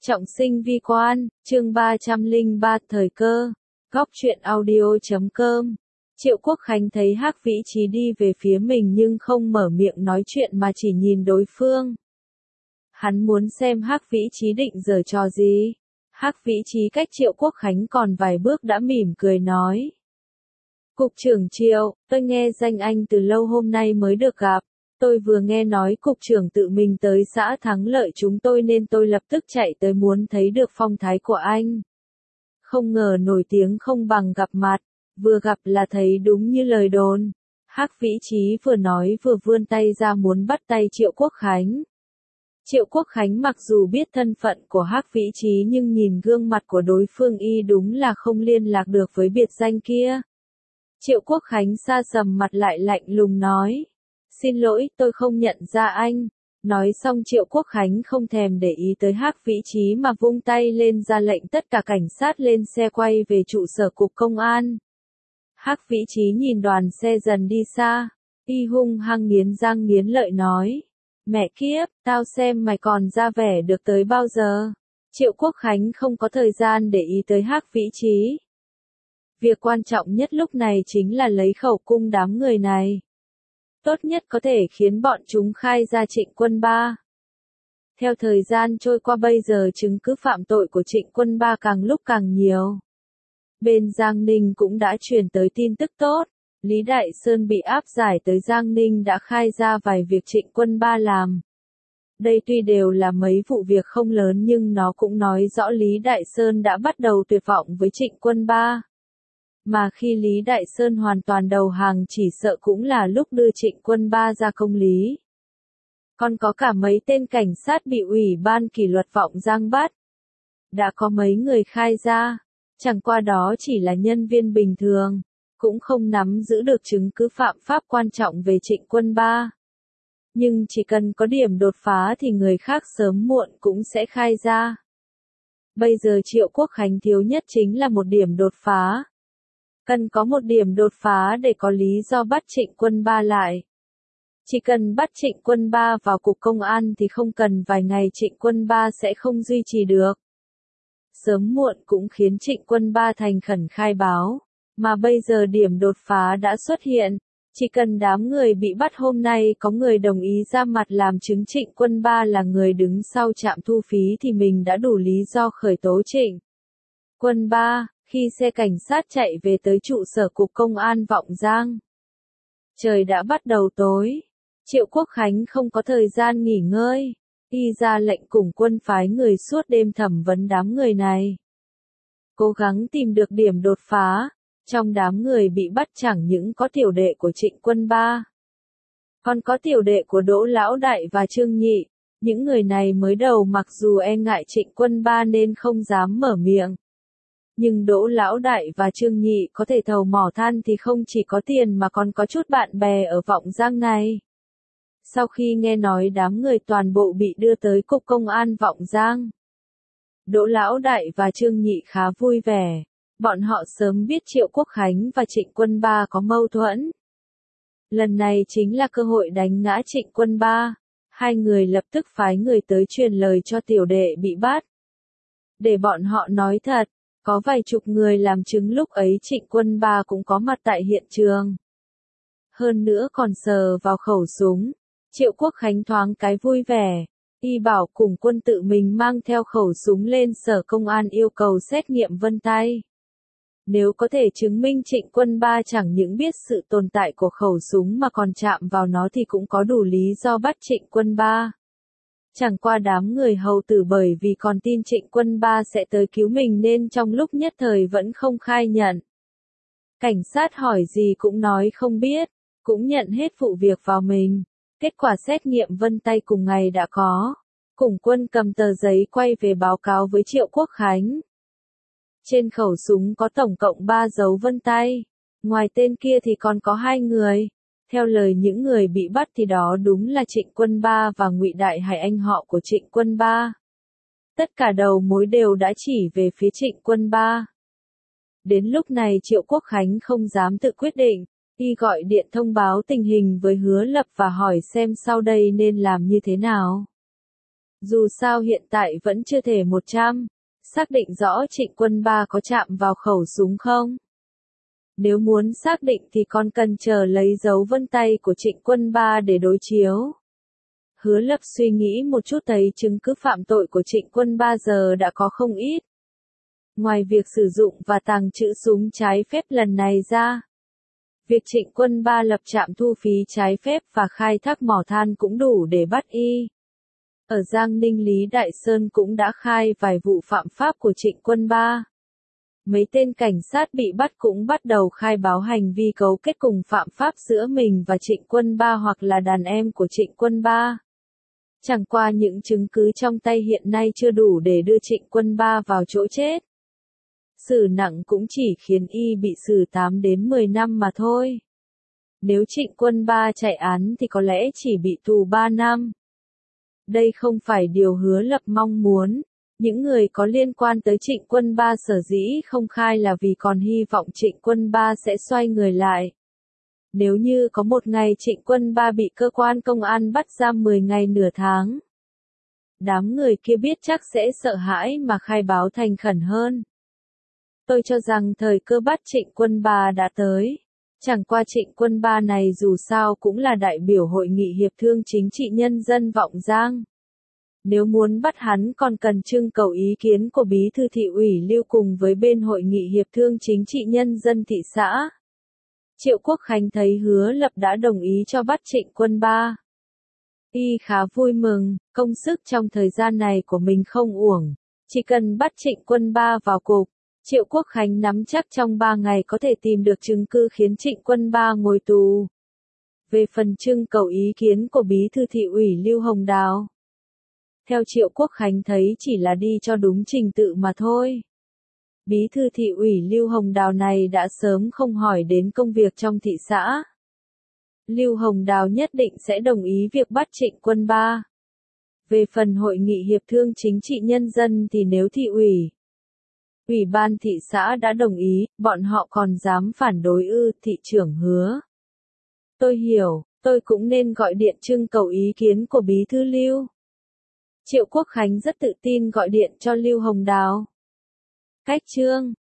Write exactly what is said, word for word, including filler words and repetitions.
Trọng sinh vi quan, chương ba trăm lẻ ba thời cơ, góc truyện audio chấm com. Triệu Quốc Khánh thấy Hắc Vĩ Chí đi về phía mình nhưng không mở miệng nói chuyện mà chỉ nhìn đối phương. Hắn muốn xem Hắc Vĩ Chí định giở trò gì. Hắc Vĩ Chí cách Triệu Quốc Khánh còn vài bước đã mỉm cười nói. Cục trưởng Triệu, tôi nghe danh anh từ lâu hôm nay mới được gặp. Tôi vừa nghe nói cục trưởng tự mình tới xã Thắng Lợi chúng tôi nên tôi lập tức chạy tới muốn thấy được phong thái của anh. Không ngờ nổi tiếng không bằng gặp mặt, vừa gặp là thấy đúng như lời đồn. Hắc Vĩ Chí vừa nói vừa vươn tay ra muốn bắt tay Triệu Quốc Khánh. Triệu Quốc Khánh mặc dù biết thân phận của Hắc Vĩ Chí nhưng nhìn gương mặt của đối phương y đúng là không liên lạc được với biệt danh kia. Triệu Quốc Khánh sa sầm mặt lại lạnh lùng nói. Xin lỗi, tôi không nhận ra anh. Nói xong Triệu Quốc Khánh không thèm để ý tới Hắc Vĩ Chí mà vung tay lên ra lệnh tất cả cảnh sát lên xe quay về trụ sở cục công an. Hắc Vĩ Chí nhìn đoàn xe dần đi xa, y hung hăng nghiến răng nghiến lợi nói. Mẹ kiếp, tao xem mày còn ra vẻ được tới bao giờ. Triệu Quốc Khánh không có thời gian để ý tới Hắc Vĩ Chí. Việc quan trọng nhất lúc này chính là lấy khẩu cung đám người này. Tốt nhất có thể khiến bọn chúng khai ra Trịnh Quân Ba. Theo thời gian trôi qua bây giờ chứng cứ phạm tội của Trịnh Quân Ba càng lúc càng nhiều. Bên Giang Ninh cũng đã truyền tới tin tức tốt. Lý Đại Sơn bị áp giải tới Giang Ninh đã khai ra vài việc Trịnh Quân Ba làm. Đây tuy đều là mấy vụ việc không lớn nhưng nó cũng nói rõ Lý Đại Sơn đã bắt đầu tuyệt vọng với Trịnh Quân Ba. Mà khi Lý Đại Sơn hoàn toàn đầu hàng chỉ sợ cũng là lúc đưa Trịnh Quân Ba ra công lý. Còn có cả mấy tên cảnh sát bị ủy ban kỷ luật Vọng Giang bắt. Đã có mấy người khai ra, chẳng qua đó chỉ là nhân viên bình thường, cũng không nắm giữ được chứng cứ phạm pháp quan trọng về Trịnh Quân Ba. Nhưng chỉ cần có điểm đột phá thì người khác sớm muộn cũng sẽ khai ra. Bây giờ Triệu Quốc Khánh thiếu nhất chính là một điểm đột phá. Cần có một điểm đột phá để có lý do bắt Trịnh Quân Ba lại. Chỉ cần bắt Trịnh Quân Ba vào cục công an thì không cần vài ngày Trịnh Quân Ba sẽ không duy trì được. Sớm muộn cũng khiến Trịnh Quân Ba thành khẩn khai báo, mà bây giờ điểm đột phá đã xuất hiện. Chỉ cần đám người bị bắt hôm nay có người đồng ý ra mặt làm chứng Trịnh Quân Ba là người đứng sau trạm thu phí thì mình đã đủ lý do khởi tố Trịnh Quân Ba. Khi xe cảnh sát chạy về tới trụ sở cục công an Vọng Giang, trời đã bắt đầu tối. Triệu Quốc Khánh không có thời gian nghỉ ngơi, y ra lệnh cùng quân phái người suốt đêm thẩm vấn đám người này. Cố gắng tìm được điểm đột phá, trong đám người bị bắt chẳng những có tiểu đệ của Trịnh Quân Ba, còn có tiểu đệ của Đỗ Lão Đại và Trương Nhị. Những người này mới đầu mặc dù e ngại Trịnh Quân Ba nên không dám mở miệng. Nhưng Đỗ Lão Đại và Trương Nhị có thể thầu mỏ than thì không chỉ có tiền mà còn có chút bạn bè ở Vọng Giang này. Sau khi nghe nói đám người toàn bộ bị đưa tới cục công an Vọng Giang, Đỗ Lão Đại và Trương Nhị khá vui vẻ. Bọn họ sớm biết Triệu Quốc Khánh và Trịnh Quân Ba có mâu thuẫn. Lần này chính là cơ hội đánh ngã Trịnh Quân Ba. Hai người lập tức phái người tới truyền lời cho tiểu đệ bị bắt. Để bọn họ nói thật. Có vài chục người làm chứng lúc ấy Trịnh Quân Ba cũng có mặt tại hiện trường. Hơn nữa còn sờ vào khẩu súng. Triệu Quốc Khánh thoáng cái vui vẻ. Y bảo cùng quân tự mình mang theo khẩu súng lên sở công an yêu cầu xét nghiệm vân tay. Nếu có thể chứng minh Trịnh Quân Ba chẳng những biết sự tồn tại của khẩu súng mà còn chạm vào nó thì cũng có đủ lý do bắt Trịnh Quân Ba. Chẳng qua đám người hầu tử bởi vì còn tin Trịnh Quân Ba sẽ tới cứu mình nên trong lúc nhất thời vẫn không khai nhận. Cảnh sát hỏi gì cũng nói không biết, cũng nhận hết vụ việc vào mình. Kết quả xét nghiệm vân tay cùng ngày đã có. Cùng quân cầm tờ giấy quay về báo cáo với Triệu Quốc Khánh. Trên khẩu súng có tổng cộng ba dấu vân tay. Ngoài tên kia thì còn có hai người. Theo lời những người bị bắt thì đó đúng là Trịnh Quân Ba và Ngụy Đại Hải anh họ của Trịnh Quân Ba. Tất cả đầu mối đều đã chỉ về phía Trịnh Quân Ba. Đến lúc này Triệu Quốc Khánh không dám tự quyết định, y gọi điện thông báo tình hình với Hứa Lập và hỏi xem sau đây nên làm như thế nào. Dù sao hiện tại vẫn chưa thể một trăm xác định rõ Trịnh Quân Ba có chạm vào khẩu súng không. Nếu muốn xác định thì còn cần chờ lấy dấu vân tay của Trịnh Quân Ba để đối chiếu. Hứa Lập suy nghĩ một chút thấy chứng cứ phạm tội của Trịnh Quân Ba giờ đã có không ít. Ngoài việc sử dụng và tàng trữ súng trái phép lần này ra, việc Trịnh Quân Ba lập trạm thu phí trái phép và khai thác mỏ than cũng đủ để bắt y. Ở Giang Ninh Lý Đại Sơn cũng đã khai vài vụ phạm pháp của Trịnh Quân Ba. Mấy tên cảnh sát bị bắt cũng bắt đầu khai báo hành vi cấu kết cùng phạm pháp giữa mình và Trịnh Quân Ba hoặc là đàn em của Trịnh Quân Ba. Chẳng qua những chứng cứ trong tay hiện nay chưa đủ để đưa Trịnh Quân Ba vào chỗ chết. Xử nặng cũng chỉ khiến y bị xử tám đến mười năm mà thôi. Nếu Trịnh Quân Ba chạy án thì có lẽ chỉ bị tù ba năm. Đây không phải điều Hứa Lập mong muốn. Những người có liên quan tới Trịnh Quân Ba sở dĩ không khai là vì còn hy vọng Trịnh Quân Ba sẽ xoay người lại. Nếu như có một ngày Trịnh Quân Ba bị cơ quan công an bắt giam mười ngày nửa tháng, đám người kia biết chắc sẽ sợ hãi mà khai báo thành khẩn hơn. Tôi cho rằng thời cơ bắt Trịnh Quân Ba đã tới. Chẳng qua Trịnh Quân Ba này dù sao cũng là đại biểu Hội nghị Hiệp thương Chính trị Nhân dân Vọng Giang. Nếu muốn bắt hắn còn cần trưng cầu ý kiến của Bí thư thị ủy Lưu cùng với bên Hội nghị Hiệp thương Chính trị Nhân dân thị xã. Triệu Quốc Khánh thấy Hứa Lập đã đồng ý cho bắt Trịnh Quân Ba. Y khá vui mừng, công sức trong thời gian này của mình không uổng. Chỉ cần bắt Trịnh Quân Ba vào cục, Triệu Quốc Khánh nắm chắc trong ba ngày có thể tìm được chứng cứ khiến Trịnh Quân Ba ngồi tù. Về phần trưng cầu ý kiến của Bí thư thị ủy Lưu Hồng Đào, theo Triệu Quốc Khánh thấy chỉ là đi cho đúng trình tự mà thôi. Bí thư thị ủy Lưu Hồng Đào này đã sớm không hỏi đến công việc trong thị xã. Lưu Hồng Đào nhất định sẽ đồng ý việc bắt Trịnh Quân Ba. Về phần Hội nghị Hiệp thương Chính trị Nhân dân thì nếu thị ủy, Ủy ban thị xã đã đồng ý, bọn họ còn dám phản đối ư? Thị trưởng Hứa. Tôi hiểu, tôi cũng nên gọi điện trưng cầu ý kiến của Bí thư Lưu. Triệu Quốc Khánh rất tự tin gọi điện cho Lưu Hồng Đào. Cách chương